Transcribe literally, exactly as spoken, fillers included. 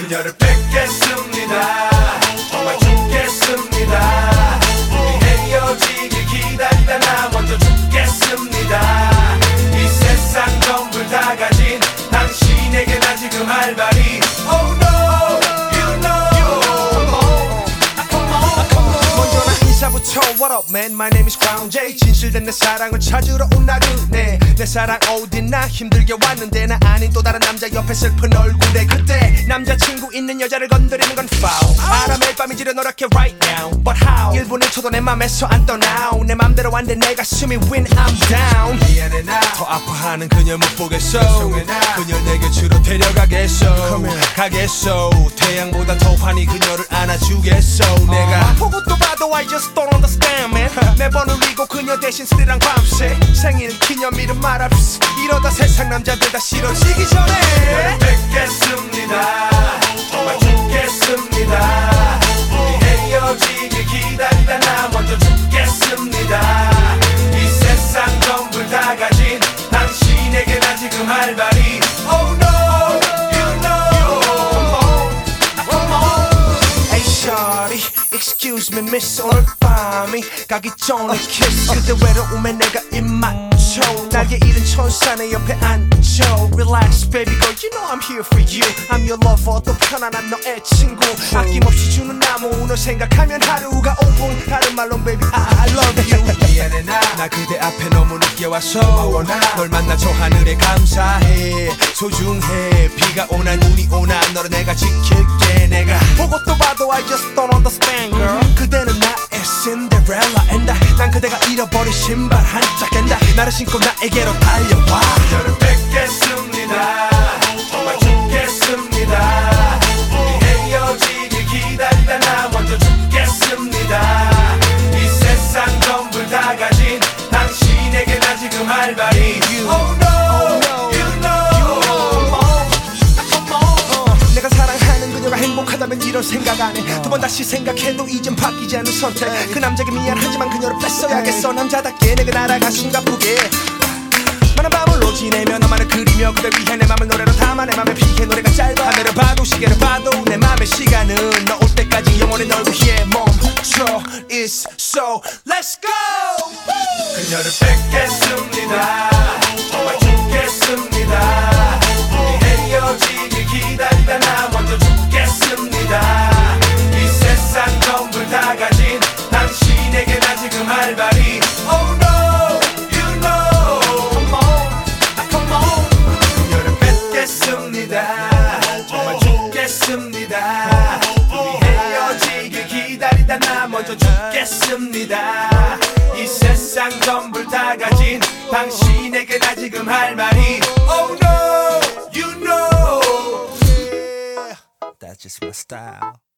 그녀를 뺏겠습니다. 정말 죽겠습니다. 우리 헤어지길 기다리다 나 먼저 죽겠습니다. 이 세상 전부를 다 가진 당신에게 나 지금 할 말이 Oh no, you know. 먼저 나 인사부터 What up man, my name is Crown J. 진실된 내 사랑을 찾으러 온 나그네. 내 사랑 어딨나 힘들게 왔는데 나 아닌 또 다른 남자 옆에 슬픈 얼굴에 그때 남자친구 있는 여자를 건드리는 건 foul. 알아 매일 밤이 지려 노랗게 right now But how 일 분을 쳐도 내 맘에서 안 떠나오. 내 맘대로 안 돼 내 가슴이 when I'm down. 미안해 나 더 아파하는 그녀 못 보겠어. 죄송해 나 그녀 내 곁으로 데려가겠어. 가겠어. 태양보다 더 환히 그녀를 안아주겠어. 내가 보고 또 봐도 I just don't understand man. 매번 울리고 그녀 대신 스리랑 밤새 생일 기념일은 말아 이러다 세상 남자들 다 싫어지기 전에 뵙겠습니다. 정말 죽겠습니다. 우리 헤어지길 기다리다 나 먼저 죽겠습니다. 이 세상 전부를 다 가진 당신에게 나 지금 할 말이 Oh no, you know. Hey shawty, excuse me miss. 오늘 밤이 가기 전에 kiss. 그때 외로움에 내가 입 맞춰 날개 잃은 천사 내 옆에 앉혀. Relax baby girl, you know I'm here for you. I'm your lover, 또 편안한 너의 친구. 아낌없이 주는 나무 너 생각하면 하루가 오 분. 다른 말로 baby I, I love you. 미안해 나 나 그대 앞에 너무 늦게 와서 널 만나 저 하늘에 감사해. 소중해. 비가 오나 눈이 오나 너를 내가 지킬게. 내가 보고 또 봐도 I just don't understand girl. 그대는 나의 신데렐라 엔다. 난 그대가 잃어버린 신발 한 짝 깬다. 나를 신고 나에게로 달려와. 그녀를 뵙겠습니다. 정말 죽겠습니다. 우리 헤어지길 기다리다 나 먼저 죽겠습니다. 이 세상 전부를 다 가진 당신에게 나 지금 할 말이 Oh no, you know. 내가 사랑하는 그녀가 행복하다면 이런 생각 안 해. 두 번 다시 생각해도 이젠 바뀌지 않는 선택. 그 남자에게 미안하지만 그녀를 뺐어야겠어. 남자답게 내가 날아가 숨가쁘게 많은 밤을 지내며 너만을 그리며 그대 위해 내 맘을 노래로 담아. 내 맘에 피해 노래가 짧아. 하늘을 봐도 시계를 봐도 내 맘의 시간은 너 올 때까지 영원히 널 위해 멈춰. It's so let's go. 그녀를 뵙겠습니다. 정말 죽겠습니다. 우리 헤어지길 기다리다 나 먼저 죽겠습니다. 이 세상 전부를 다 가진 당신에게 나 지금 할 말이 Oh no, you know. 그녀를 뵙겠습니다. 정말 죽겠습니다. 우리 헤어지길 기다리다 나 먼저 죽겠습니다. 이 세상 전부를 다 가진 당신에게 나 지금 할 말이 Oh no, you know. That's just my style.